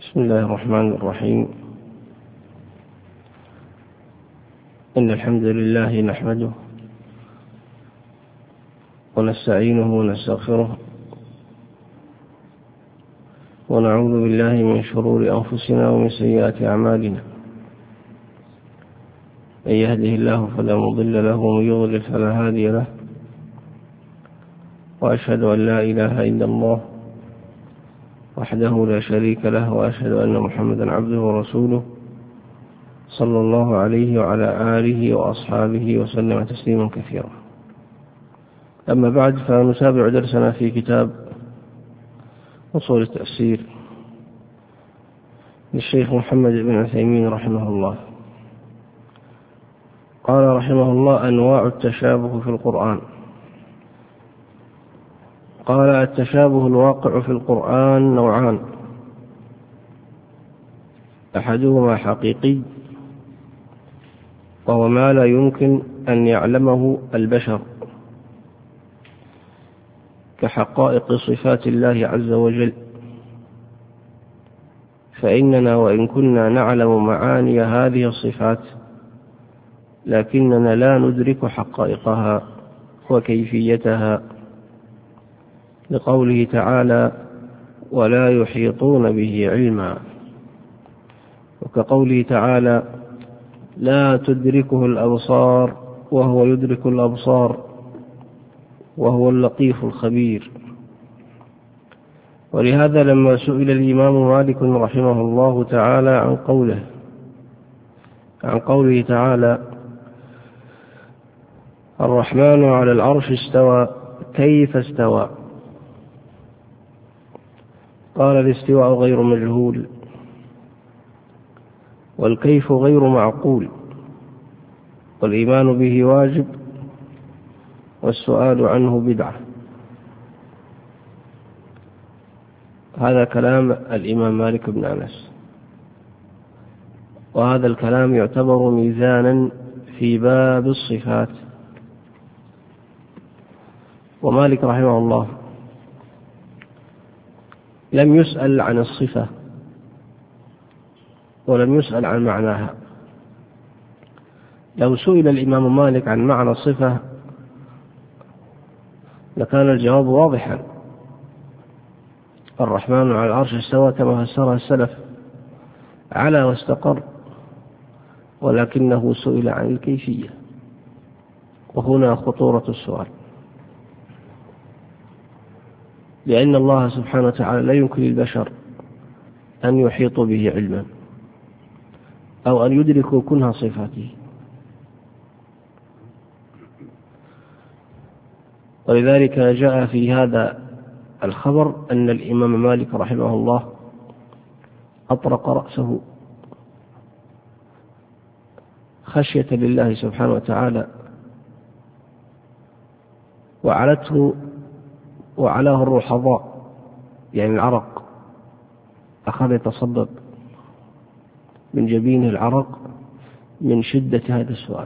بسم الله الرحمن الرحيم. إن الحمد لله نحمده ونستعينه ونستغفره ونعوذ بالله من شرور أنفسنا ومن سيئات أعمالنا. من يهده الله فلا مضل له ومن يضلل فلا هادي له، وأشهد أن لا إله إلا الله وحده لا شريك له، وأشهد أن محمدا عبده ورسوله صلى الله عليه وعلى آله وأصحابه وسلم تسليما كثيرا. أما بعد، فنتابع درسنا في كتاب أصول التفسير للشيخ محمد بن عثيمين رحمه الله. قال رحمه الله: أنواع التشابه في القرآن. قال: التشابه الواقع في القرآن نوعان: أحدهما حقيقي، وهو ما لا يمكن أن يعلمه البشر، كحقائق صفات الله عز وجل، فإننا وإن كنا نعلم معاني هذه الصفات لكننا لا ندرك حقائقها وكيفيتها، لقوله تعالى: ولا يحيطون به علما، وكقوله تعالى: لا تدركه الأبصار وهو يدرك الأبصار وهو اللطيف الخبير. ولهذا لما سئل الإمام مالك رحمه الله تعالى عن قوله تعالى: الرحمن على العرش استوى كيف استوى، قال: الاستواء غير مجهول، والكيف غير معقول، والإيمان به واجب، والسؤال عنه بدعة. هذا كلام الإمام مالك بن أنس، وهذا الكلام يعتبر ميزانا في باب الصفات. ومالك رحمه الله لم يسأل عن الصفة ولم يسأل عن معناها. لو سئل الإمام مالك عن معنى الصفة لكان الجواب واضحا: الرحمن على العرش استوى كما فسرها السلف، على واستقر. ولكنه سئل عن الكيفية، وهنا خطورة السؤال، لأن الله سبحانه وتعالى لا يمكن للبشر أن يحيطوا به علما أو أن يدركوا كنه صفاته. ولذلك جاء في هذا الخبر أن الإمام مالك رحمه الله أطرق رأسه خشية لله سبحانه وتعالى، وعلاه الرحضاء، يعني العرق، أخذ يتصدق من جبينه العرق من شدة هذا السؤال.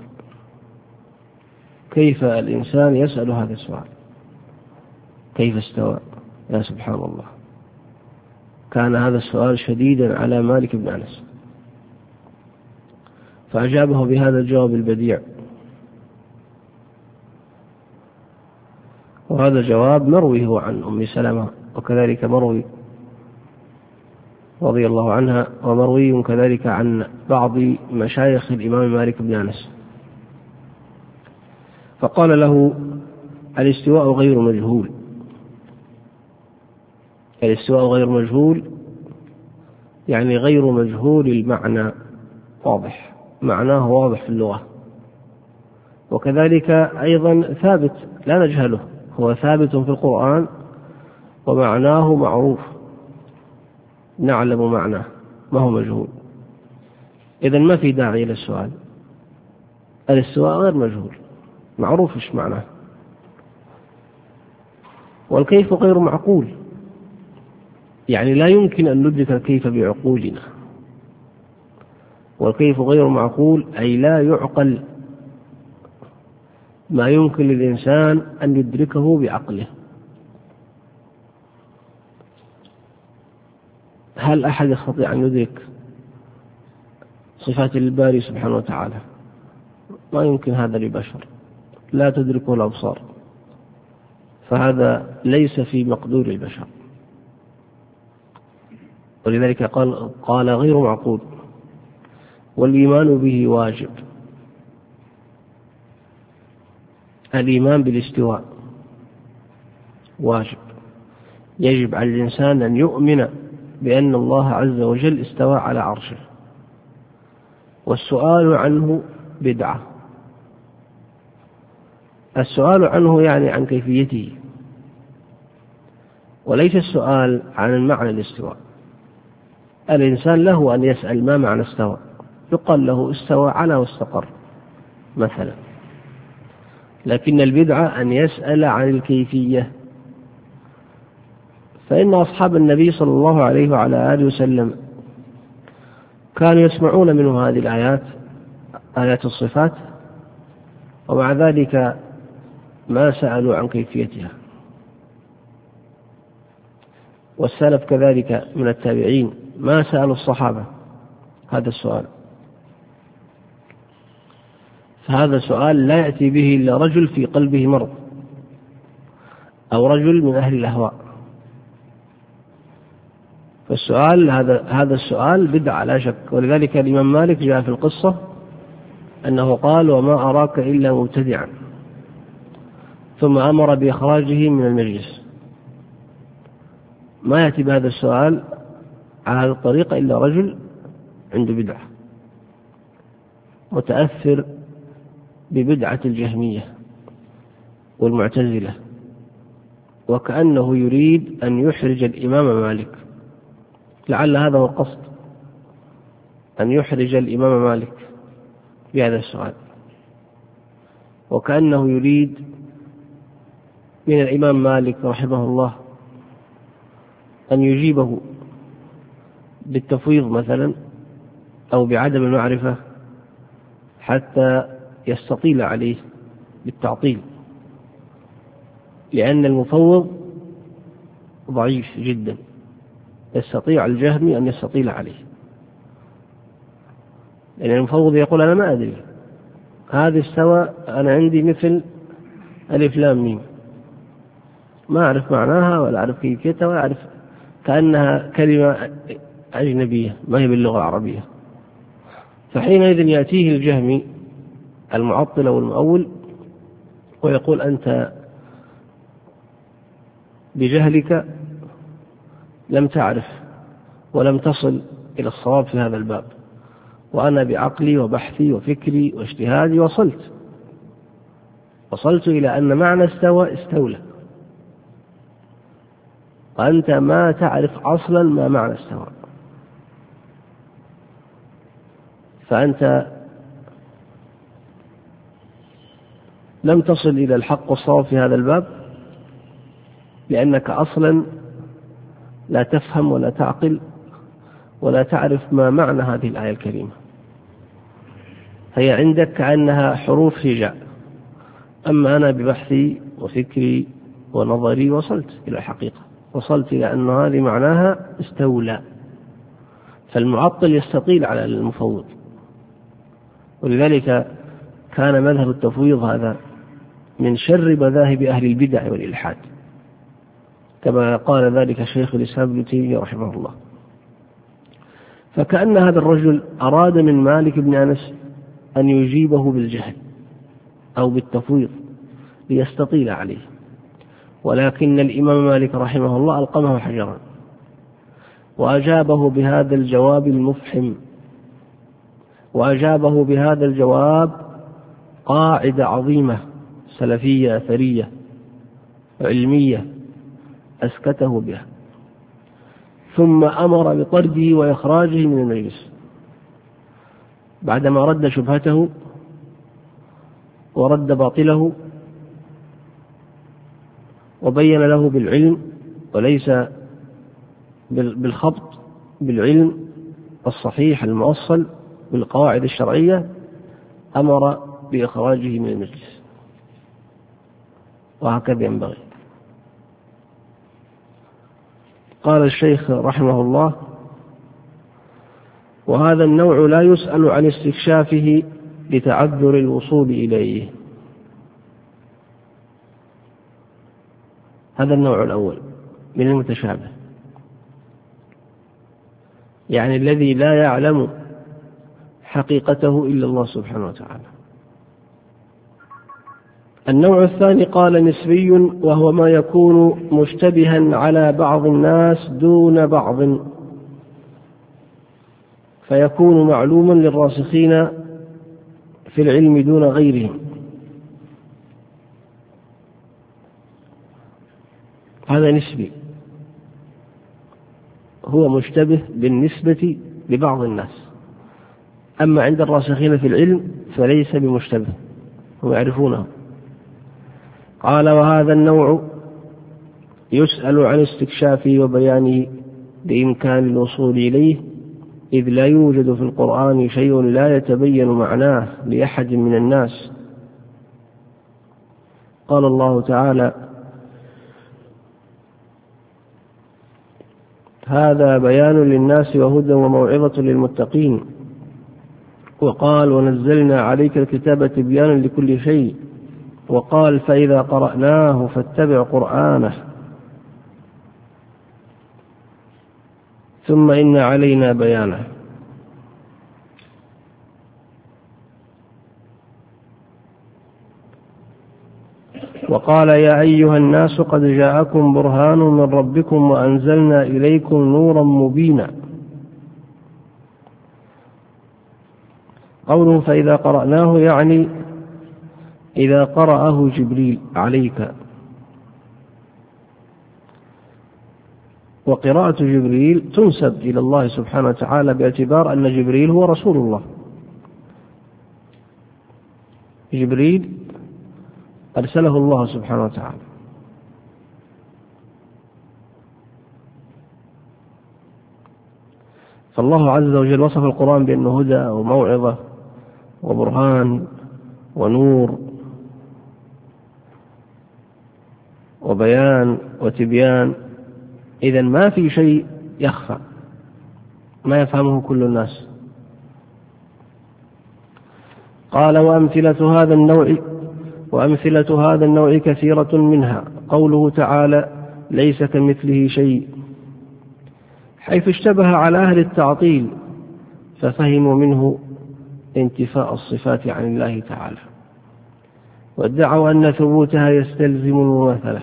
كيف الإنسان يسأل هذا السؤال؟ كيف استوى؟ يا سبحان الله، كان هذا السؤال شديدا على مالك بن أنس، فأجابه بهذا الجواب البديع. وهذا الجواب مروي هو عن أم سلمة، وكذلك مروي رضي الله عنها، ومروي كذلك عن بعض مشايخ الإمام مالك بن أنس. فقال له: الاستواء غير مجهول. الاستواء غير مجهول يعني غير مجهول المعنى، واضح، معناه واضح في اللغة، وكذلك أيضا ثابت لا نجهله، هو ثابت في القرآن ومعناه معروف، نعلم معناه، ما هو مجهول. إذن ما في داعي للسؤال. الاستواء غير مجهول، معروف إيش معناه. والكيف غير معقول، يعني لا يمكن أن ندرك الكيف بعقولنا. والكيف غير معقول أي لا يعقل ما يمكن للإنسان أن يدركه بعقله. هل أحد يستطيع أن يدرك صفات الباري سبحانه وتعالى؟ ما يمكن هذا لبشر، لا تدركه الأبصار، فهذا ليس في مقدور البشر، ولذلك قال غير معقول. والإيمان به واجب، الإيمان بالاستواء واجب، يجب على الإنسان أن يؤمن بأن الله عز وجل استوى على عرشه، والسؤال عنه بدعة. السؤال عنه يعني عن كيفيته، وليس السؤال عن معنى الاستواء. الإنسان له أن يسأل ما معنى استوى، يقال له استوى على واستقر مثلا، لكن البدعة أن يسأل عن الكيفية. فإن أصحاب النبي صلى الله عليه وعلى آله وسلم كانوا يسمعون منه هذه الآيات، آيات الصفات، ومع ذلك ما سألوا عن كيفيتها. والسلف كذلك من التابعين ما سألوا الصحابة هذا السؤال، فهذا سؤال لا يأتي به إلا رجل في قلبه مرض أو رجل من أهل الأهواء. فالسؤال هذا السؤال بدعة لا شك. ولذلك الإمام مالك جاء في القصة أنه قال: وما أراك إلا مبتدعا، ثم أمر بإخراجه من المجلس. ما يأتي بهذا السؤال على هذه الطريقة إلا رجل عنده بدعة متأثر ببدعة الجهمية والمعتزلة، وكأنه يريد أن يحرج الإمام مالك، لعل هذا هو القصد، أن يحرج الإمام مالك بهذا السؤال، وكأنه يريد من الإمام مالك رحمه الله أن يجيبه بالتفويض مثلا أو بعدم المعرفة حتى يستطيل عليه بالتعطيل، لأن المفوض ضعيف جدا، يستطيع الجهمي أن يستطيل عليه، لأن المفوض يقول: أنا ما أدري، هذه استوى أنا عندي مثل ألف لام ميم، ما أعرف معناها ولا أعرف كيفيتها ولا أعرف، كأنها كلمة أجنبية ما هي باللغة العربية. فحينئذ يأتيه الجهمي المعطل والمؤول ويقول: أنت بجهلك لم تعرف ولم تصل إلى الصواب في هذا الباب، وأنا بعقلي وبحثي وفكري واجتهادي وصلت إلى أن معنى استوى استولى، وأنت ما تعرف أصلا ما معنى استوى، فأنت لم تصل إلى الحق والصواب في هذا الباب، لأنك أصلا لا تفهم ولا تعقل ولا تعرف ما معنى هذه الآية الكريمة، هي عندك كأنها حروف هجاء، أما أنا ببحثي وفكري ونظري وصلت إلى الحقيقة، وصلت إلى أن هذه معناها استولى. فالمعطل يستطيل على المفوض، ولذلك كان مذهب التفويض هذا من شر مذاهب أهل البدع والإلحاد، كما قال ذلك شيخ الإسلام ابن تيمية رحمه الله. فكأن هذا الرجل أراد من مالك بن أنس أن يجيبه بالجهل أو بالتفويض ليستطيل عليه، ولكن الإمام مالك رحمه الله ألقمه حجرا وأجابه بهذا الجواب المفحم، وأجابه بهذا الجواب قاعدة عظيمة سلفية أثرية علمية أسكته بها، ثم أمر بطرده وإخراجه من المجلس بعدما رد شبهته ورد باطله وبين له بالعلم وليس بالخبط، بالعلم الصحيح المؤصل بالقواعد الشرعية، أمر بإخراجه من المجلس، وهكذا ينبغي. قال الشيخ رحمه الله: وهذا النوع لا يسأل عن استكشافه لتعذر الوصول إليه. هذا النوع الأول من المتشابه، يعني الذي لا يعلم حقيقته إلا الله سبحانه وتعالى. النوع الثاني قال نسبي، وهو ما يكون مشتبها على بعض الناس دون بعض، فيكون معلوما للراسخين في العلم دون غيرهم. هذا نسبي، هو مشتبه بالنسبة لبعض الناس، أما عند الراسخين في العلم فليس بمشتبه، هم يعرفونه. قال وهذا النوع يسأل عن استكشافه وبيانه بإمكان الوصول إليه، إذ لا يوجد في القرآن شيء لا يتبين معناه لأحد من الناس. قال الله تعالى هذا بيان للناس وهدى وموعظة للمتقين. وقال ونزلنا عليك الكتاب تبيانا لكل شيء. وقال فإذا قرأناه فاتبع قرآنه ثم إن علينا بيانه. وقال يا أيها الناس قد جاءكم برهان من ربكم وأنزلنا إليكم نورا مبينا. قوله فإذا قرأناه يعني إذا قرأه جبريل عليك، وقراءة جبريل تنسب إلى الله سبحانه وتعالى باعتبار أن جبريل هو رسول الله. جبريل أرسله الله سبحانه وتعالى، فالله عز وجل وصف القرآن بأنه هدى وموعظة وبرهان ونور وبيان وتبيان، إذن ما في شيء يخفى، ما يفهمه كل الناس. قال وأمثلة هذا النوع كثيرة، منها قوله تعالى ليس كمثله شيء، حيث اشتبه على أهل التعطيل ففهموا منه انتفاء الصفات عن الله تعالى، وادعوا أن ثبوتها يستلزم المماثلة،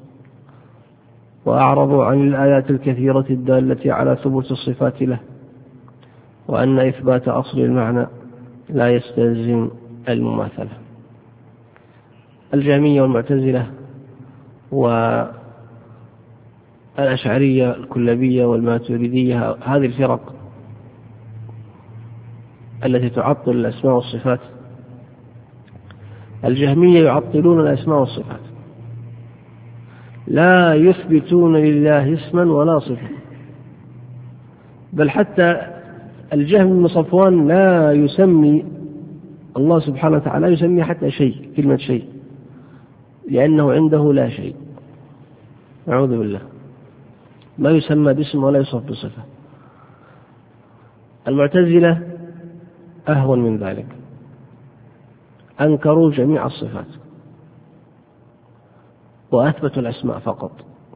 وأعرضوا عن الآيات الكثيرة الدالة على ثبوت الصفات له، وأن إثبات أصل المعنى لا يستلزم المماثلة. الجهمية والمعتزلة والأشعرية الكلابية والماتريدية، هذه الفرق التي تعطل الأسماء والصفات. الجهمية يعطلون الأسماء والصفات، لا يثبتون لله اسما ولا صفة، بل حتى الجهم بن صفوان لا يسمي الله سبحانه وتعالى، لا يسمي حتى شيء، كلمة شيء، لأنه عنده لا شيء، أعوذ بالله، ما يسمى باسم ولا يوصف بصفة. المعتزلة أهون من ذلك، أنكروا جميع الصفات وأثبتوا الأسماء فقط،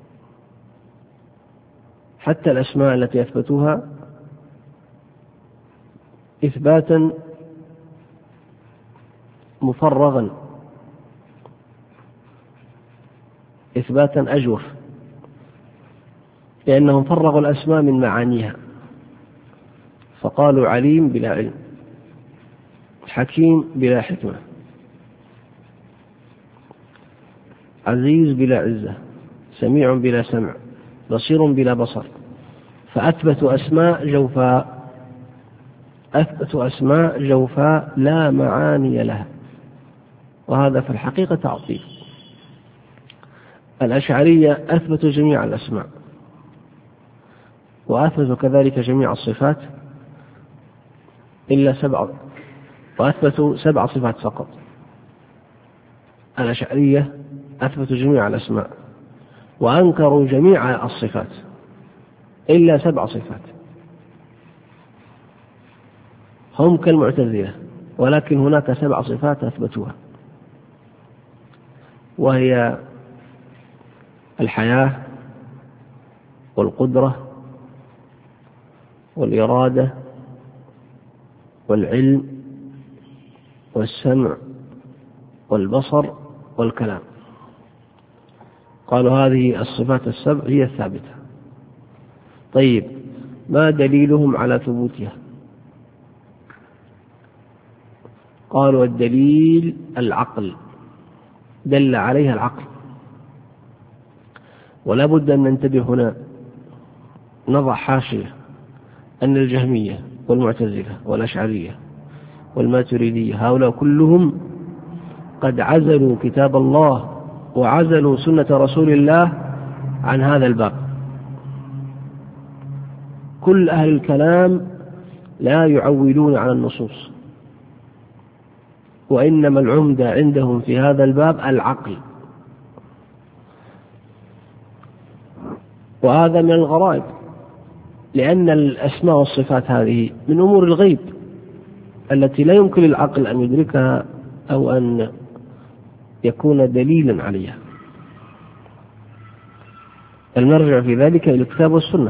حتى الأسماء التي أثبتوها إثباتا مفرغا، إثباتا أجوف، لأنهم فرغوا الأسماء من معانيها، فقالوا عليم بلا علم، حكيم بلا حكمة، عزيز بلا عزة، سميع بلا سمع، بصير بلا بصر، فأثبتوا أسماء جوفاء لا معاني لها، وهذا في الحقيقة تعطيل. الأشعرية أثبتوا جميع الأسماء وأثبتوا كذلك جميع الصفات إلا 7، وأثبتوا 7 صفات فقط. الأشعرية أثبتوا جميع الأسماء وأنكروا جميع الصفات إلا 7 صفات. هم كالمعتزلة، ولكن هناك 7 صفات أثبتوها، وهي الحياة والقدرة والإرادة والعلم والسمع والبصر والكلام. قالوا هذه الصفات السبع هي الثابتة. طيب، ما دليلهم على ثبوتها؟ قالوا الدليل العقل، دل عليها العقل. ولا بد أن ننتبه هنا، نضع حاشية أن الجهمية والمعتزلة والأشعرية والماتريدية هؤلاء كلهم قد عزلوا كتاب الله وعزلوا سنة رسول الله عن هذا الباب. كل أهل الكلام لا يعولون على النصوص، وإنما العمدة عندهم في هذا الباب العقل. وهذا من الغرائب، لأن الأسماء والصفات هذه من أمور الغيب التي لا يمكن للعقل أن يدركها أو أن يكون دليلا عليها. المرجع في ذلك إلى الكتاب والسنة.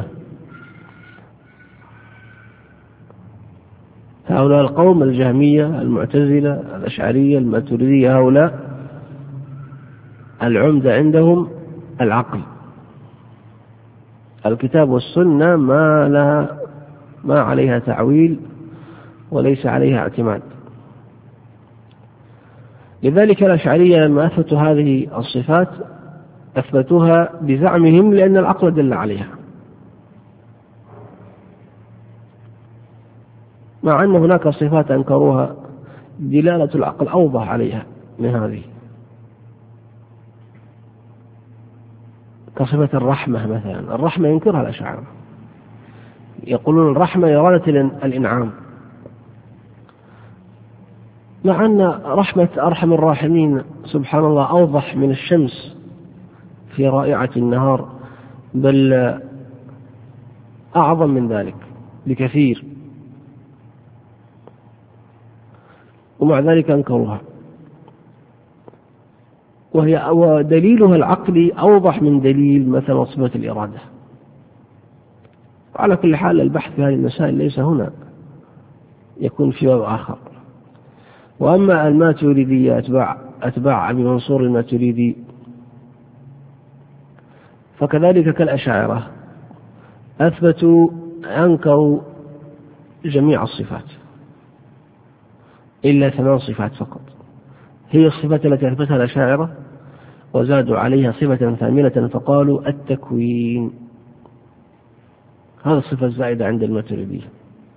هؤلاء القوم الجهمية المعتزلة الأشعرية الماتريدية هؤلاء العمدة عندهم العقل. الكتاب والسنة ما عليها تعويل وليس عليها اعتماد. لذلك الأشعرية لما أثبتوا هذه الصفات أثبتوها بزعمهم لأن العقل دل عليها، مع أن هناك صفات أنكروها دلالة العقل أوضح عليها من هذه، كصفة الرحمة مثلا. الرحمة ينكرها الأشاعرة، يقولون الرحمة إرادة الإنعام، مع أن رحمة أرحم الراحمين سبحان الله أوضح من الشمس في رائعة النهار، بل أعظم من ذلك بكثير، ومع ذلك أنكروها. ودليلها العقلي أوضح من دليل مثلا صفة الإرادة. وعلى كل حال البحث في هذه المسائل ليس هنا، يكون في باب آخر. وأما الماتريدية أتباع أبي منصور الماتريدي فكذلك كالأشاعرة أنكروا جميع الصفات إلا 8 صفات فقط، هي الصفات التي أثبتها الأشاعرة، وزادوا عليها صفة ثامنة فقالوا التكوين. هذا الصفة الزائدة عند الماتريدية.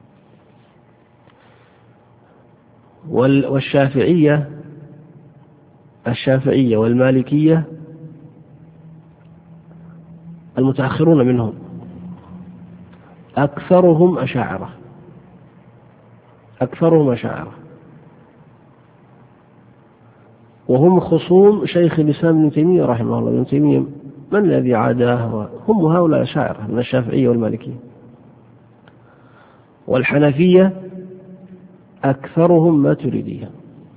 والشافعية والمالكية المتأخرون منهم أكثرهم أشاعرة، وهم خصوم شيخ الإسلام ابن تيمية رحمه الله. ابن تيمية من الذي عاداه؟ هم هؤلاء الأشاعرة من الشافعية والمالكية. والحنفية أكثرهم ماتريدية.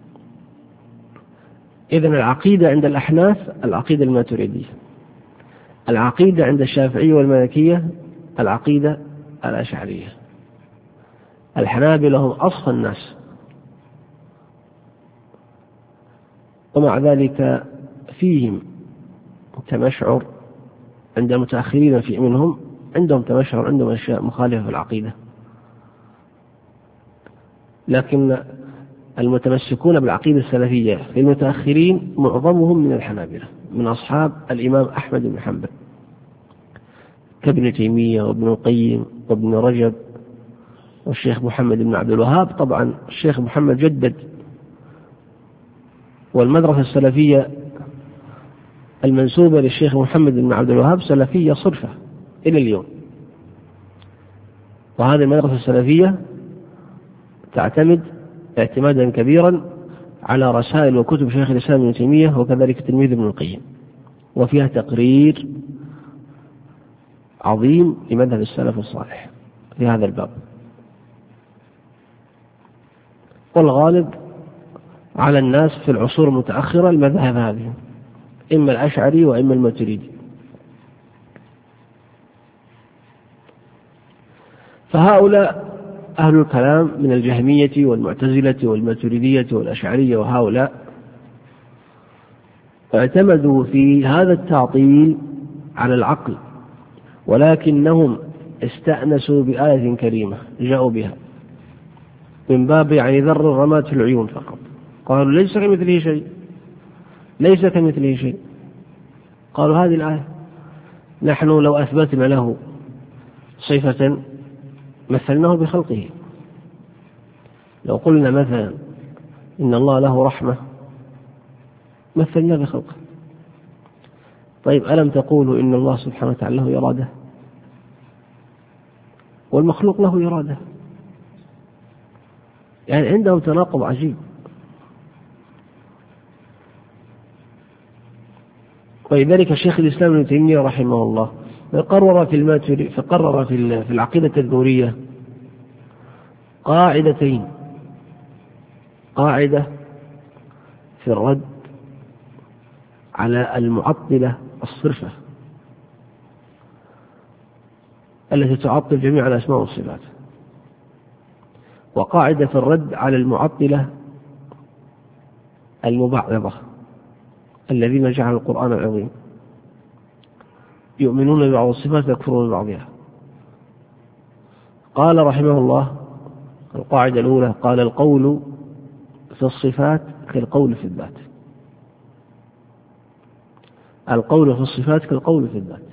إذن العقيدة عند الأحناف العقيدة الماتريدية، العقيدة عند الشافعية والمالكية العقيدة الأشعرية. الحنابلة هم أصفى الناس، ومع ذلك فيهم تمشعر عند المتأخرين منهم، عندهم تمشعر، عندهم أشياء مخالفة في العقيدة. لكن المتمسكون بالعقيدة السلفية في المتأخرين معظمهم من الحنابلة، من أصحاب الإمام أحمد بن حنبل كابن تيمية وابن القيم وابن رجب والشيخ محمد بن عبد الوهاب. طبعا الشيخ محمد جدد، والمدرسة السلفية المنسوبة للشيخ محمد بن عبد الوهاب سلفية صرفة إلى اليوم. وهذه المدرسة السلفية تعتمد اعتمادا كبيرا على رسائل وكتب شيخ الإسلام ابن تيمية وكذلك تلميذ ابن القيم، وفيها تقرير عظيم لمذهب السلف الصالح في هذا الباب. والغالب على الناس في العصور المتأخرة المذهب هذه، إما الأشعري وإما الماتريدي. فهؤلاء أهل الكلام من الجهمية والمعتزلة والماتريدية والأشعرية، وهؤلاء اعتمدوا في هذا التعطيل على العقل، ولكنهم استأنسوا بآية كريمة جاءوا بها من باب ذر الرماد في العيون فقط. قالوا ليس كمثله شيء، ليس كمثله شيء. قالوا هذه الآية نحن لو أثبتنا له صفة مثلناه بخلقه. لو قلنا مثلا إن الله له رحمة مثلنا بخلقه. طيب ألم تقولوا إن الله سبحانه وتعالى له إرادة؟ والمخلوق له إرادة. عندهم تناقض عجيب. ولذلك الشيخ الإسلام ابن تيمية رحمه الله قرر في العقيدة النورية قاعدتين: قاعدة في الرد على المعطلة الصرفة التي تعطل جميع الأسماء والصفات، وقاعدة في الرد على المعطلة المبعضة الذين جعلوا القرآن العظيم يؤمنون ببعض الصفات ويكفرون ببعضها. قال رحمه الله القاعدة الأولى: قال القول في الصفات كالقول في الذات. القول في الصفات كالقول في الذات.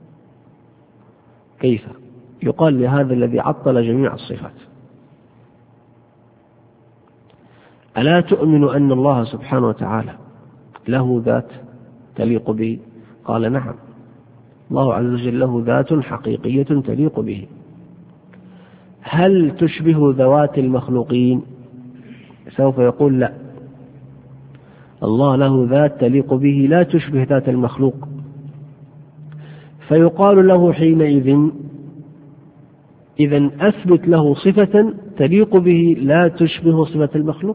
كيف؟ يقال لهذا الذي عطل جميع الصفات: ألا تؤمن أن الله سبحانه وتعالى له ذات تليق به؟ قال نعم، الله عز وجل له ذات حقيقية تليق به. هل تشبه ذوات المخلوقين؟ سوف يقول لا، الله له ذات تليق به لا تشبه ذات المخلوق. فيقال له حينئذ إذن أثبت له صفة تليق به لا تشبه صفة المخلوق،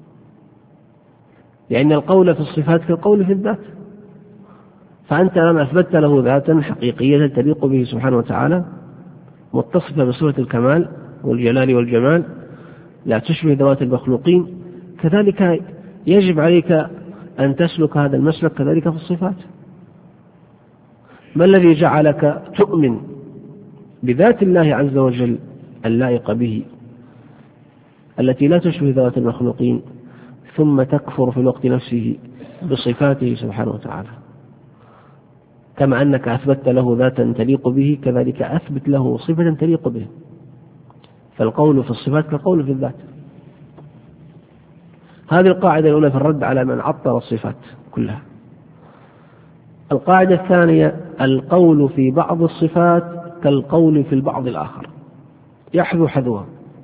لأن القول في الصفات كالقول في الذات. فأنت لما أثبت له ذاتا حقيقية تليق به سبحانه وتعالى متصفة بصفة الكمال والجلال والجمال لا تشبه ذوات المخلوقين، كذلك يجب عليك أن تسلك هذا المسلك كذلك في الصفات. ما الذي جعلك تؤمن بذات الله عز وجل اللائقة به التي لا تشبه ذوات المخلوقين، ثم تكفر في الوقت نفسه بصفاته سبحانه وتعالى؟ كما أنك أثبت له ذاتا تليق به كذلك أثبت له صفة تليق به. فالقول في الصفات كالقول في الذات. هذه القاعدة الأولى في الرد على من عطل الصفات كلها. القاعدة الثانية: القول في بعض الصفات كالقول في البعض الآخر، يحذو حذوها.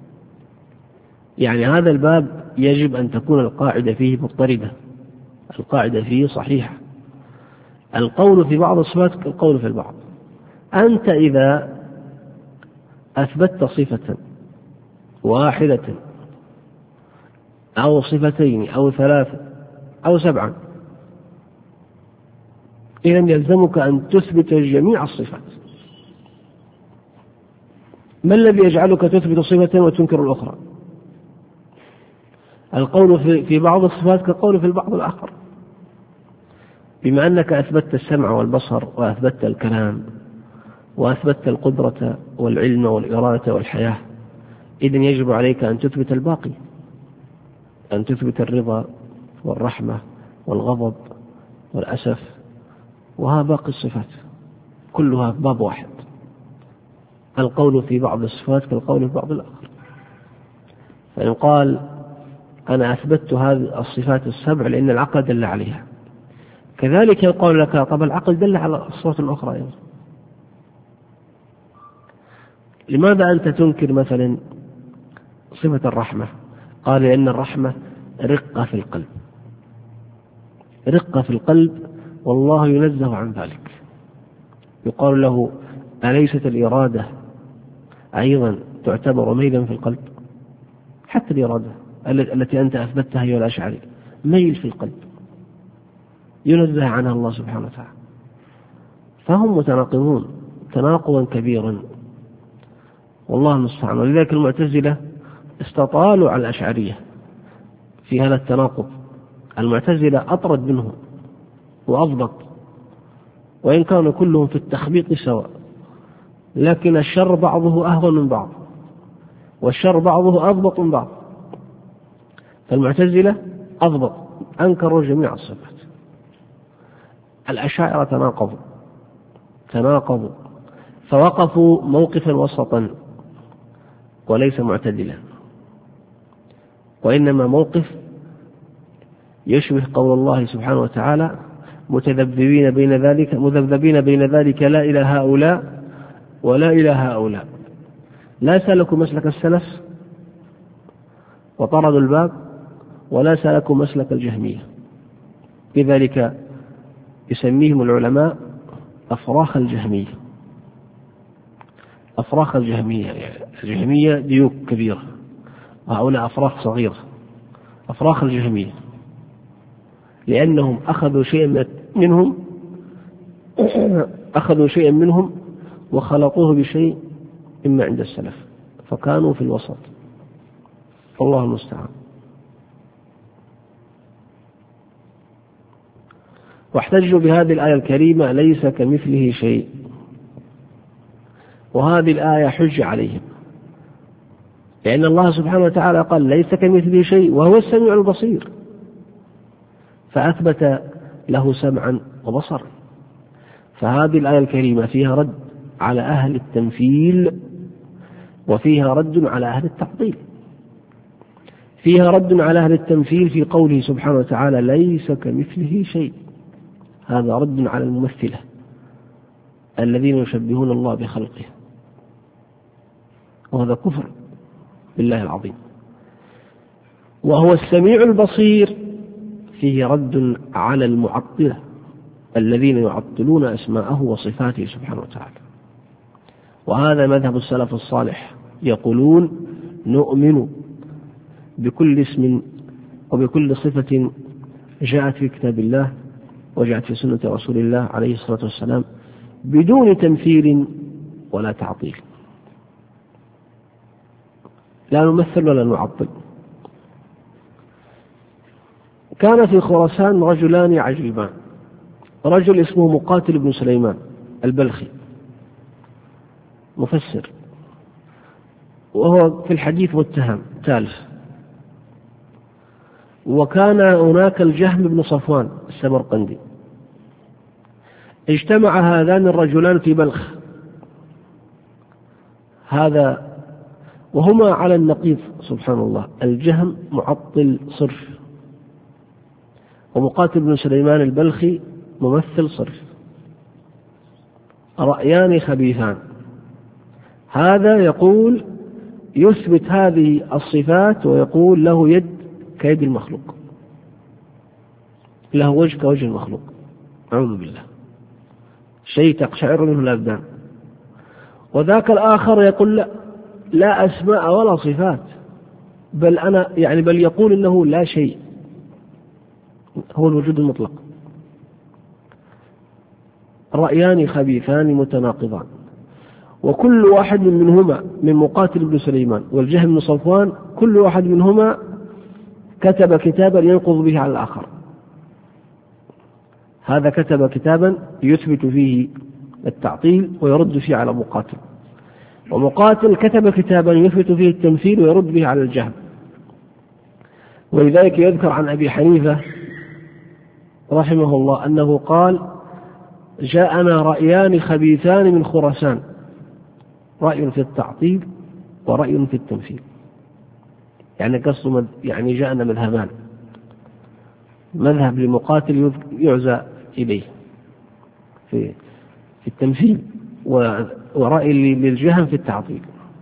هذا الباب يجب أن تكون القاعدة فيه مضطردة، القاعدة فيه صحيحة. القول في بعض الصفات كالقول في البعض. أنت إذا أثبتت صفة واحدة أو صفتين أو ثلاثة أو سبعة، إذن يلزمك أن تثبت جميع الصفات. ما الذي يجعلك تثبت صفة وتنكر الأخرى؟ القول في بعض الصفات كالقول في البعض الآخر. بما أنك أثبتت السمع والبصر وأثبتت الكلام وأثبتت القدرة والعلم والإرادة والحياة، إذن يجب عليك أن تثبت الباقي، أن تثبت الرضا والرحمة والغضب والأسف، وها باقي الصفات كلها باب واحد. القول في بعض الصفات كالقول في بعض الآخر. فإن قال أنا أثبتت هذه الصفات السبع لأن العقل دل عليها، كذلك يقول لك طب العقل دل على الصفات الأخرى أيضا. لماذا أنت تنكر مثلا صفة الرحمة؟ قال لأن الرحمة رقة في القلب، رقة في القلب، والله ينزه عن ذلك. يقال له أليست الإرادة أيضا تعتبر ميلا في القلب؟ حتى الإرادة التي أنت أثبتها أيها الأشعري ميل في القلب ينزه عنها الله سبحانه وتعالى. فهم متناقضون تناقضا كبيرا والله المستعان. ولذلك المعتزلة استطالوا على الأشعرية في هذا التناقض. المعتزلة أطرد منهم وأضبط، وإن كانوا كلهم في التخبيط سواء، لكن الشر بعضه أهون من بعض، والشر بعضه أضبط من بعض. فالمعتزلة أضبط، أنكروا جميع الصفات. الأشاعرة تناقضوا فوقفوا موقفا وسطا وليس معتدلا، وإنما موقف يشبه قول الله سبحانه وتعالى مذبذبين بين ذلك لا إلى هؤلاء ولا إلى هؤلاء، لا سلكوا مسلك السلف وطردوا الباب، ولا سلكوا مسلك الجهمية. لذلك يسميهم العلماء أفراخ الجهمية. أفراخ الجهمية، الجهمية ديوك كبيرة، وهؤلاء أفراخ صغيرة، أفراخ الجهمية، لأنهم أخذوا شيئا منهم وخلطوه بشيء إما عند السلف، فكانوا في الوسط. الله المستعان. واحتجوا بهذه الآية الكريمة ليس كمثله شيء، وهذه الآية حج عليهم، لأن الله سبحانه وتعالى قال ليس كمثله شيء وهو السميع البصير، فأثبت له سمعا وبصرا. فهذه الآية الكريمة فيها رد على أهل التمثيل، وفيها رد على أهل التعطيل. فيها رد على أهل التمثيل في قوله سبحانه وتعالى ليس كمثله شيء، هذا رد على الممثلة الذين يشبهون الله بخلقه، وهذا كفر بالله العظيم. وهو السميع البصير فيه رد على المعطلة الذين يعطلون أسماءه وصفاته سبحانه وتعالى. وهذا مذهب السلف الصالح، يقولون نؤمن بكل اسم وبكل صفة جاءت في كتاب الله وجاءت في سنة رسول الله عليه الصلاة والسلام بدون تمثيل ولا تعطيل، لا نمثل ولا نعطل. كان في خراسان رجلان عجيبان، رجل اسمه مقاتل بن سليمان البلخي مفسر، وهو في الحديث متهم تالف. وكان هناك الجهم بن صفوان السمرقندي. اجتمع هذان الرجلان في بلخ، هذا وهما على النقيض سبحان الله، الجهم معطل صرف، ومقاتل بن سليمان البلخي ممثل صرف، رأيان خبيثان. هذا يقول يثبت هذه الصفات ويقول له يد كيد المخلوق، له وجه كوجه المخلوق، أعوذ بالله، شيء تقشعر منه الأبدان. وذاك الآخر يقول لا أسماء ولا صفات، بل يقول إنه لا شيء، هو الوجود المطلق. رأيان خبيثان متناقضان، وكل واحد منهما من مقاتل بن سليمان والجهم بن صفوان كل واحد منهما كتب كتابا ينقض به على الآخر. هذا كتب كتابا يثبت فيه التعطيل ويرد فيه على مقاتل، ومقاتل كتب كتابا يثبت فيه التمثيل ويرد به على الجهم. ولذلك يذكر عن أبي حنيفة رحمه الله أنه قال جاءنا رأيان خبيثان من خراسان، رأي في التعطيل ورأي في التمثيل، يعني قصد يعني جاءنا مذهبان، مذهب لمقاتل يعزى إليه في التمثيل، ورأي للجهم في التعطيل.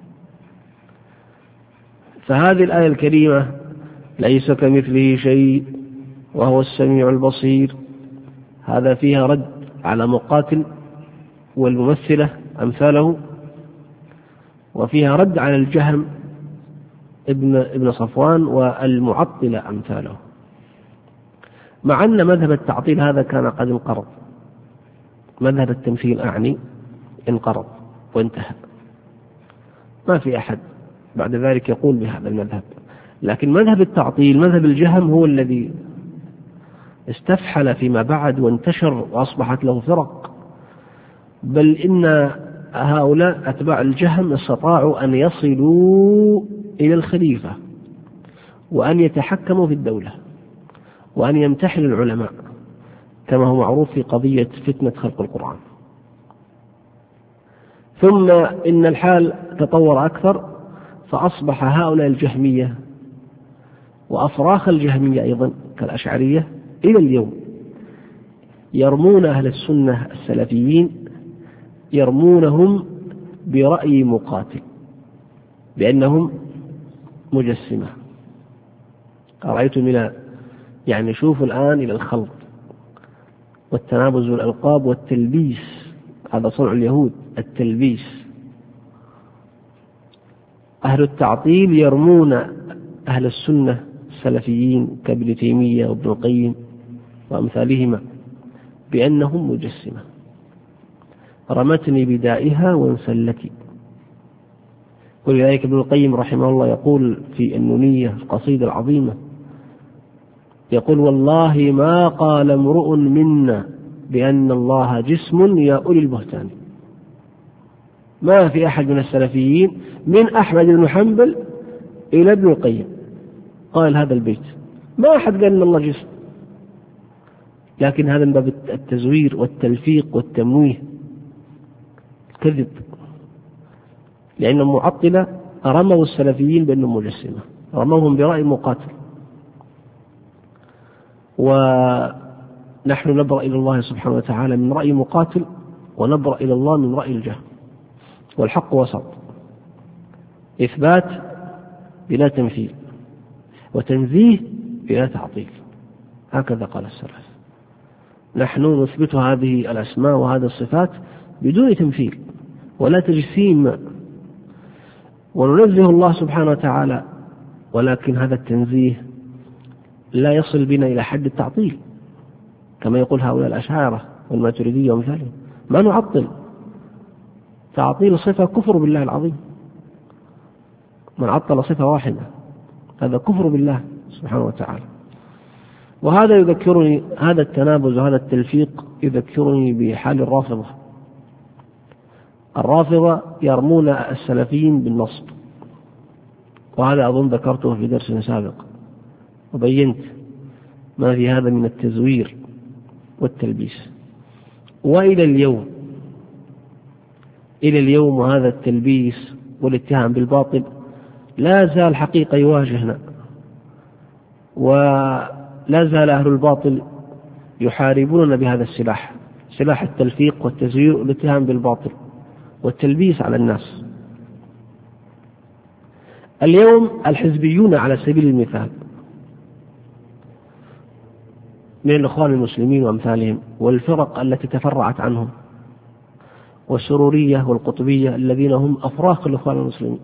فهذه الآية الكريمة ليس كمثله شيء وهو السميع البصير، هذا فيها رد على مقاتل والممثلة أمثاله، وفيها رد على الجهم ابن صفوان والمعطلة أمثاله، مع أن مذهب التعطيل هذا كان قد انقرض، مذهب التمثيل أعني انقرض وانتهى، ما في أحد بعد ذلك يقول بهذا المذهب. لكن مذهب التعطيل، مذهب الجهم، هو الذي استفحل فيما بعد وانتشر وأصبحت له فرق، بل إن هؤلاء أتباع الجهم استطاعوا أن يصلوا إلى الخليفة وأن يتحكموا في الدولة وأن يمتحنوا العلماء، كما هو معروف في قضية فتنة خلق القرآن. ثم إن الحال تطور أكثر، فأصبح هؤلاء الجهمية وأفراخ الجهمية أيضا كالأشعرية إلى اليوم يرمون أهل السنة السلفيين، يرمونهم برأي مقاتل بأنهم مجسمة. رأيتم يعني شوفوا الآن إلى الخلط والتنابز والألقاب والتلبيس، هذا صنع اليهود، التلبيس. أهل التعطيل يرمون أهل السنة السلفيين كابن تيمية وابن القيم وأمثالهما بأنهم مجسمة. رمتني بدائها وانسلتي. ولذلك ابن القيم رحمه الله يقول في النونية القصيدة العظيمة، يقول: والله ما قال امرؤ منا بأن الله جسم يا أولي البهتان. ما في أحد من السلفيين من أحمد بن حنبل إلى ابن القيم قال هذا البيت، ما أحد قال إن الله جسم. لكن هذا من باب التزوير والتلفيق والتمويه، كذب، لأن المعطلة رموا السلفيين بأنهم مجسمة، رموهم برأي مقاتل. ونحن نبرأ إلى الله سبحانه وتعالى من رأي مقاتل، ونبرأ إلى الله من رأي الجهم، والحق وسط، إثبات بلا تمثيل، وتنزيه بلا تعطيل، هكذا قال السلف. نحن نثبت هذه الأسماء وهذه الصفات بدون تمثيل ولا تجسيم، وننزه الله سبحانه وتعالى، ولكن هذا التنزيه لا يصل بنا إلى حد التعطيل كما يقول هؤلاء الأشاعرة والماتريدية ومثالهم. ما نعطل، تعطيل صفة كفر بالله العظيم. من عطل صفة واحدة هذا كفر بالله سبحانه وتعالى. وهذا يذكرني، هذا التنابز وهذا التلفيق يذكرني بحال الرافضة. الرافضة يرمون السلفيين بالنصب، وهذا أظن ذكرته في درس سابق وبينت ما في هذا من التزوير والتلبيس. وإلى اليوم وهذا التلبيس والاتهام بالباطل لا زال حقيقة يواجهنا، ولا زال أهل الباطل يحاربوننا بهذا السلاح، سلاح التلفيق والتزوير والاتهام بالباطل والتلبيس على الناس. اليوم الحزبيون على سبيل المثال من الإخوان المسلمين وأمثالهم والفرق التي تفرعت عنهم، والسرورية والقطبية الذين هم أفراخ الإخوان المسلمين،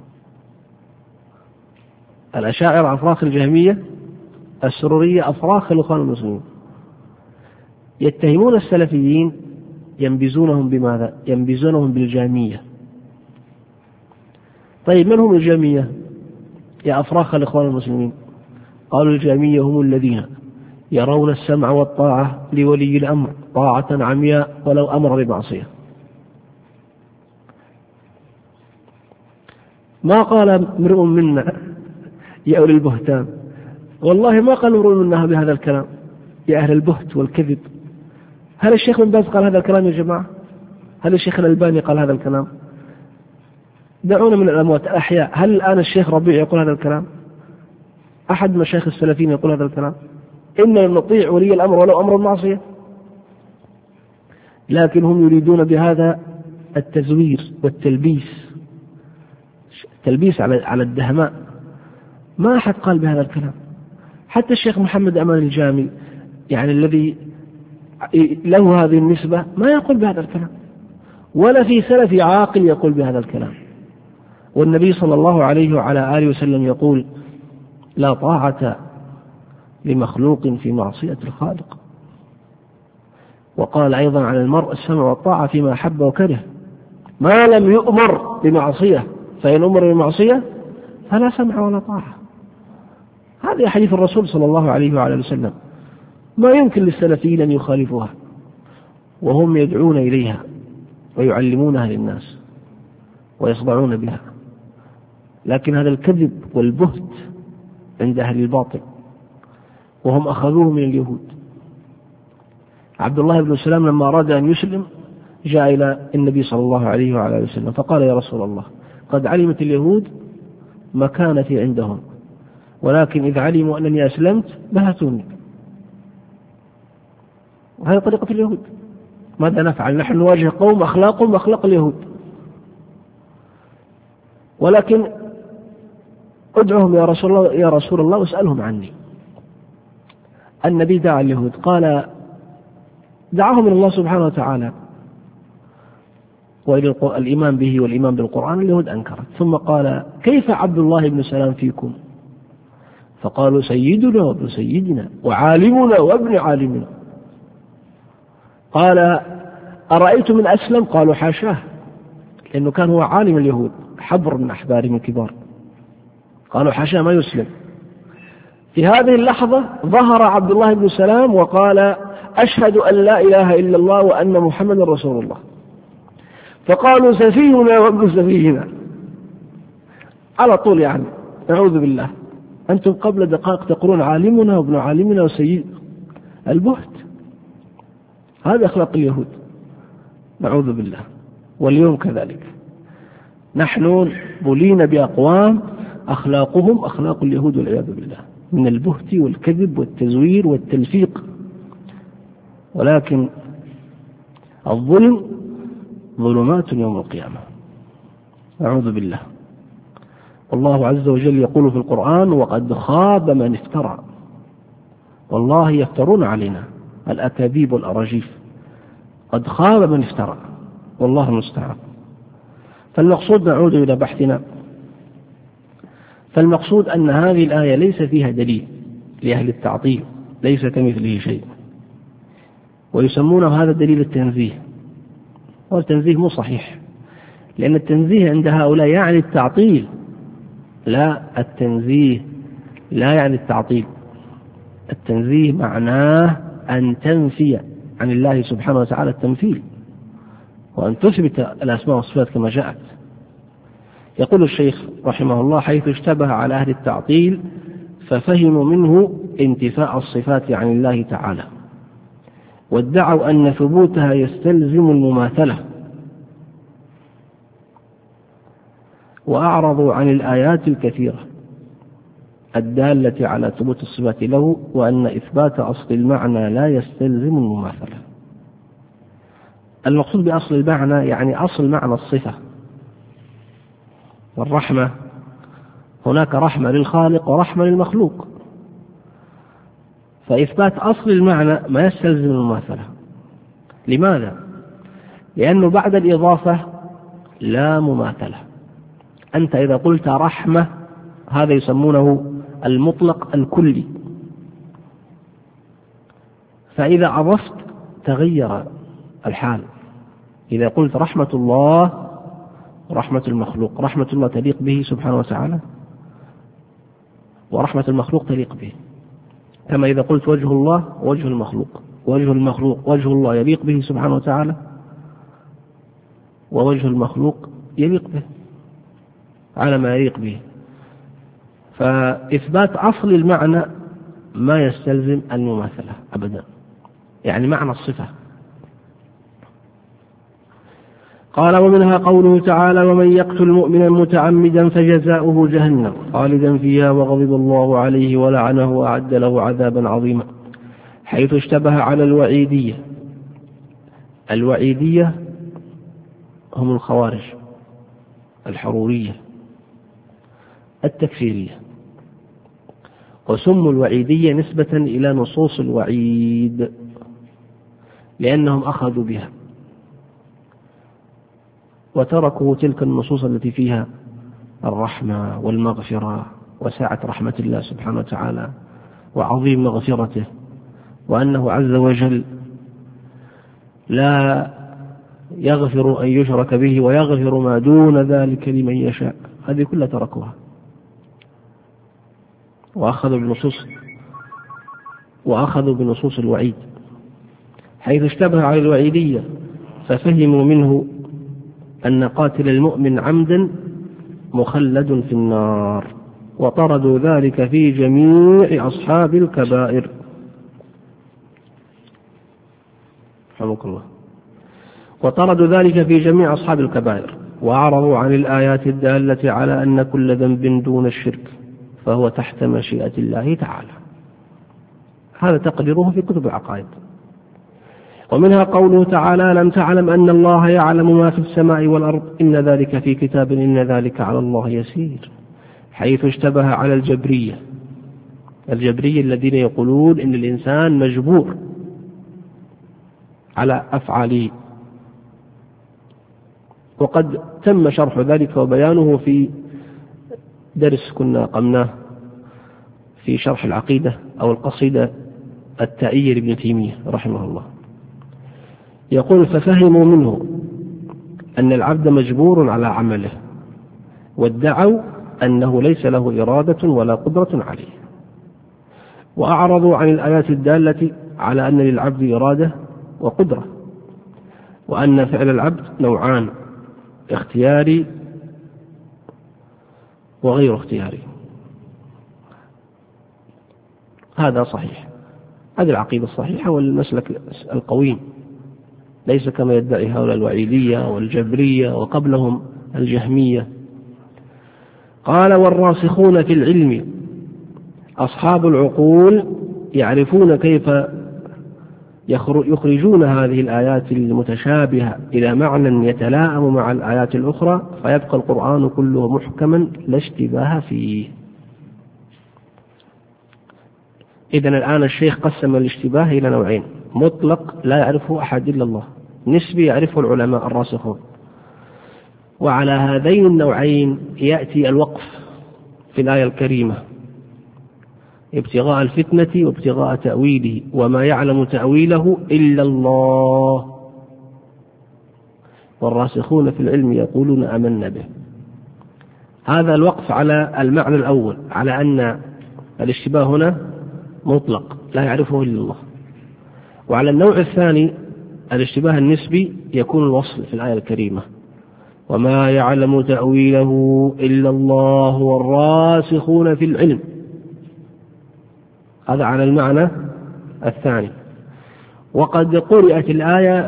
الأشاعرة أفراخ الجهمية، السرورية أفراخ الإخوان المسلمين، يتهمون السلفيين، ينبزونهم بماذا؟ ينبزونهم بالجامية. طيب من هم الجامية يا أفراخ الإخوان المسلمين؟ قالوا الجامية هم الذين يرون السمع والطاعة لولي الأمر طاعة عمياء ولو أمر بمعصية. ما قال امرؤ منا يا أولي البهتان، والله ما قال امرؤ منا بهذا الكلام يا أهل البهت والكذب. هل الشيخ بن باز قال هذا الكلام يا جماعة؟ هل الشيخ الألباني قال هذا الكلام؟ دعونا من الأموات الأحياء، هل الآن الشيخ ربيع يقول هذا الكلام؟ أحد مشايخ السلفيين يقول هذا الكلام؟ إننا نطيع ولي الأمر ولو أمر المعصية. لكن هم يريدون بهذا التزوير والتلبيس، تلبيس على الدهماء. ما أحد قال بهذا الكلام، حتى الشيخ محمد أمان الجامي يعني الذي له هذه النسبة ما يقول بهذا الكلام، ولا في سلفي عاقل يقول بهذا الكلام. والنبي صلى الله عليه وعلى آله وسلم يقول: لا طاعة لمخلوق في معصية الخالق. وقال أيضا على المرء السمع والطاعة فيما أحب وكره، ما لم يؤمر بمعصية، فإن أمر بمعصية فلا سمع ولا طاعة. هذه حديث الرسول صلى الله عليه وعلى وسلم، ما يمكن للسلفيين أن يخالفوها، وهم يدعون إليها ويعلمونها للناس ويصدعون بها. لكن هذا الكذب والبهت عند أهل الباطل، وهم أخذوه من اليهود. عبد الله بن سلام لما أراد أن يسلم جاء إلى النبي صلى الله عليه وعلى وسلم فقال: يا رسول الله، قد علمت اليهود مكانتي عندهم، ولكن إذا علموا أنني أسلمت بهتوني. وهذه طريقة اليهود. ماذا نفعل؟ نحن نواجه قوم أخلاقهم أخلاق اليهود، ولكن ادعوهم يا رسول الله واسألهم عني. النبي دعا اليهود، قال دعاهم من الله سبحانه وتعالى وإلى الإيمان به والإيمان بالقرآن. اليهود أنكرت، ثم قال: كيف عبد الله بن سلام فيكم؟ فقالوا: سيدنا وابن سيدنا وعالمنا وابن عالمنا. قال: أرأيت من أسلم؟ قالوا: حاشاه، لأنه كان هو عالم اليهود، حبر من أحبارهم الكبار. قالوا: حاشاه ما يسلم. في هذه اللحظة ظهر عبد الله بن سلام وقال: أشهد أن لا إله إلا الله وأن محمد رسول الله. فقالوا: سفيهنا وابن سفيهنا. على طول يعني، نعوذ بالله، أنتم قبل دقائق تقولون عالمنا وابن عالمنا وسيد. البهت، هذا أخلاق اليهود، نعوذ بالله. واليوم كذلك، نحن بلينا بأقوام أخلاقهم أخلاق اليهود والعياذ بالله، من البهت والكذب والتزوير والتلفيق. ولكن الظلم ظلمات يوم القيامة، أعوذ بالله. والله عز وجل يقول في القرآن: وقد خاب من افترى. والله يفترون علينا الأكاذيب والأراجيف، قد خاب من افترى، والله المستعان. فالمقصود، نعود إلى بحثنا، فالمقصود أن هذه الآية ليس فيها دليل لأهل التعطيل، ليس كمثله شيء، ويسمونه هذا دليل التنزيه. والتنزيه مو صحيح، لأن التنزيه عند هؤلاء يعني التعطيل. لا، التنزيه لا يعني التعطيل. التنزيه معناه أن تنفي عن الله سبحانه وتعالى التمثيل، وأن تثبت الأسماء والصفات كما جاءت. يقول الشيخ رحمه الله: حيث اشتبه على أهل التعطيل ففهموا منه انتفاء الصفات عن الله تعالى، وادعوا أن ثبوتها يستلزم المماثلة، وأعرضوا عن الآيات الكثيرة الدالة على ثبوت الصفات له، وأن إثبات أصل المعنى لا يستلزم المماثلة. المقصود بأصل المعنى يعني أصل معنى الصفة. والرحمة، هناك رحمة للخالق ورحمة للمخلوق، فإثبات أصل المعنى ما يستلزم المماثلة. لماذا؟ لأنه بعد الإضافة لا مماثلة. أنت إذا قلت رحمة، هذا يسمونه المطلق الكلي، فإذا أضفت تغير الحال. إذا قلت رحمة الله رحمة المخلوق، رحمة الله تليق به سبحانه وتعالى، ورحمة المخلوق تليق به. كما إذا قلت وجه الله وجه المخلوق، وجه المخلوق وجه الله يليق به سبحانه وتعالى، ووجه المخلوق يليق به على ما يليق به. فإثبات أصل المعنى ما يستلزم المماثلة أبدا، يعني معنى الصفة. قال: ومنها قوله تعالى: ومن يقتل مؤمنا متعمدا فجزاؤه جهنم خالدا فيها وغضب الله عليه ولعنه وأعد له عذابا عظيما، حيث اشتبه على الوعيدية. الوعيدية هم الخوارج الحرورية التكفيرية، وسموا الوعيدية نسبة إلى نصوص الوعيد لأنهم أخذوا بها وتركوا تلك النصوص التي فيها الرحمة والمغفرة وسعة رحمة الله سبحانه وتعالى وعظيم مغفرته، وأنه عز وجل لا يغفر أن يشرك به ويغفر ما دون ذلك لمن يشاء، هذه كلها تركوها وأخذوا بنصوص الوعيد حيث اشتبه على الوعيدية، ففهموا منه أن قاتل المؤمن عمدا مخلد في النار، وطردوا ذلك في جميع أصحاب الكبائر. رحمك الله. وطردوا ذلك في جميع أصحاب الكبائر، وأعرضوا عن الآيات الدالة على أن كل ذنب دون الشرك فهو تحت مشيئة الله تعالى. هذا تقديره في كتب العقائد. ومنها قوله تعالى: لم تعلم أن الله يعلم ما في السماء والأرض إن ذلك في كتاب إن ذلك على الله يسير، حيث اشتبه على الجبرية الذين يقولون إن الإنسان مجبور على أفعاله، وقد تم شرح ذلك وبيانه في درس كنا قمناه في شرح العقيدة أو القصيدة التائية لابن تيمية رحمه الله. يقول: ففهموا منه أن العبد مجبور على عمله، وادعوا أنه ليس له إرادة ولا قدرة عليه، وأعرضوا عن الآيات الدالة على أن للعبد إرادة وقدرة، وأن فعل العبد نوعان: اختياري وغير اختياري. هذا صحيح، هذه العقيدة الصحيحة والمسلك القويم، ليس كما يدعي هؤلاء الوعيدية والجبرية وقبلهم الجهمية. قال: والراسخون في العلم أصحاب العقول يعرفون كيف يخرجون هذه الآيات المتشابهة إلى معنى يتلائم مع الآيات الأخرى، فيبقى القرآن كله محكما لا اشتباه فيه. إذن الآن الشيخ قسم الاشتباه إلى نوعين: مطلق لا يعرفه أحد إلا الله، نسبي يعرفه العلماء الراسخون. وعلى هذين النوعين يأتي الوقف في الآية الكريمة: ابتغاء الفتنة وابتغاء تأويله وما يعلم تأويله إلا الله والراسخون في العلم يقولون آمنا به. هذا الوقف على المعنى الأول، على أن الاشتباه هنا مطلق لا يعرفه إلا الله. وعلى النوع الثاني الاشتباه النسبي يكون الوصل في الآية الكريمة: وما يعلم تأويله إلا الله والراسخون في العلم. هذا على المعنى الثاني. وقد قرأت الآية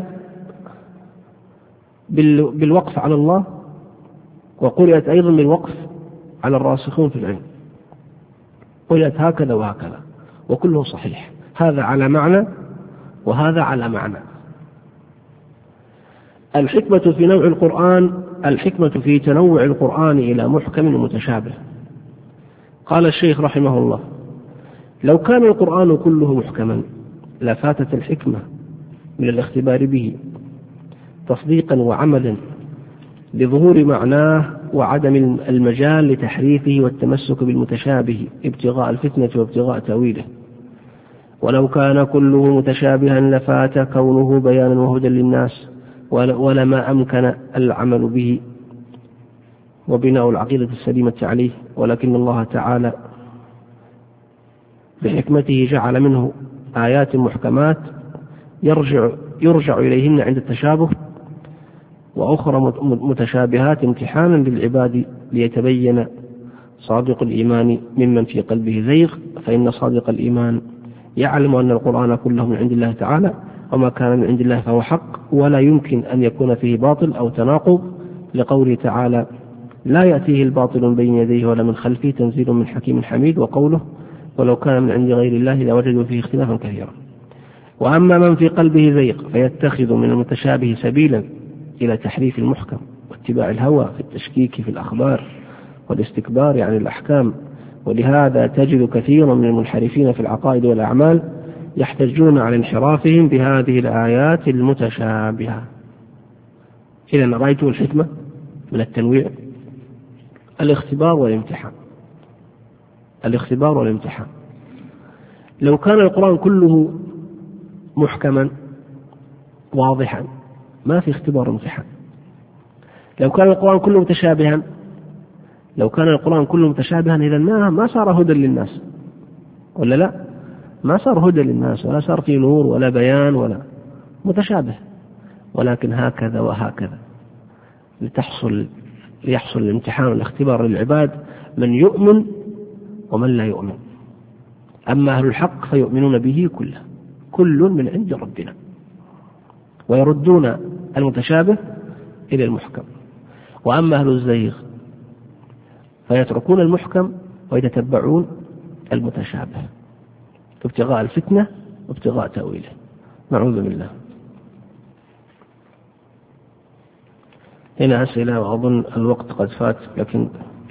بالوقف على الله، وقرأت أيضا بالوقف على الراسخون في العلم، قرأت هكذا وهكذا، وكله صحيح، هذا على معنى وهذا على معنى. الحكمة في نوع القرآن، الحكمة في تنوع القرآن إلى محكم ومتشابه. قال الشيخ رحمه الله: لو كان القرآن كله محكما لفاتت الحكمة من الاختبار به تصديقا وعملا لظهور معناه وعدم المجال لتحريفه والتمسك بالمتشابه ابتغاء الفتنة وابتغاء تأويله. ولو كان كله متشابها لفات كونه بيانا وهدى للناس ولما أمكن العمل به وبناء العقيدة السليمة عليه. ولكن الله تعالى بحكمته جعل منه آيات محكمات يرجع إليهن عند التشابه، وأخرى متشابهات امتحانا للعباد ليتبين صادق الإيمان ممن في قلبه زيغ، فإن صادق الإيمان يعلم أن القرآن كله من عند الله تعالى، وما كان من عند الله فهو حق، ولا يمكن أن يكون فيه باطل أو تناقض، لقوله تعالى: لا يأتيه الباطل من بين يديه ولا من خلفه تنزيل من حكيم حميد، وقوله: ولو كان من عند غير الله لوجدوا فيه اختلافا كثيرا. وأما من في قلبه زيغ فيتخذ من المتشابه سبيلا إلى تحريف المحكم واتباع الهوى في التشكيك في الأخبار والاستكبار عن الأحكام. ولهذا تجد كثيرا من المنحرفين في العقائد والأعمال يحتجون على انحرافهم بهذه الآيات المتشابهة. إذن رأيتم الحكمة من التنويع الاختبار والامتحان. الاختبار والامتحان. لو كان القرآن كله محكما واضحا ما في اختبار وامتحان. لو كان القرآن كله متشابها، إذا ما صار هدى للناس، ولا لا؟ ما صار هدى للناس، ولا صار فيه نور ولا بيان ولا متشابه. ولكن هكذا وهكذا ليحصل الامتحان والاختبار للعباد، من يؤمن ومن لا يؤمن. أما أهل الحق فيؤمنون به كله، كل من عند ربنا، ويردون المتشابه إلى المحكم. وأما أهل الزيغ فيتركون المحكم ويتتبعون المتشابه ابتغاء الفتنة وابتغاء تأويله. نعوذ بالله. هنا أسئلة وأظن الوقت قد فات، لكن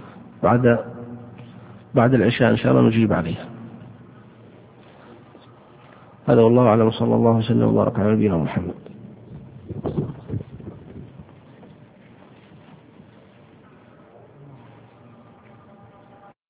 بعد العشاء إن شاء الله نجيب عليها. هذا والله أعلم، صلى الله وسلم وبارك على نبينا محمد.